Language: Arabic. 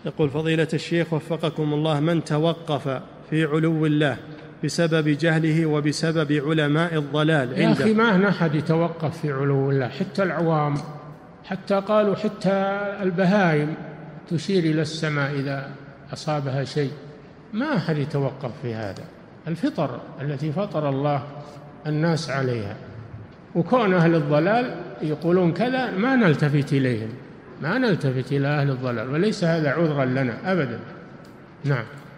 يقول فضيلة الشيخ وفقكم الله، من توقف في علو الله بسبب جهله وبسبب علماء الضلال عنده؟ يا أخي ما أحد يتوقف في علو الله، حتى العوام، حتى قالوا حتى البهائم تشير إلى السماء إذا أصابها شيء، ما أحد يتوقف في هذا. الفطر التي فطر الله الناس عليها، وكون أهل الضلال يقولون كذا ما نلتفت إليهم، ما نلتفت إلى أهل الضلال، وليس هذا عذرا لنا أبدا. نعم.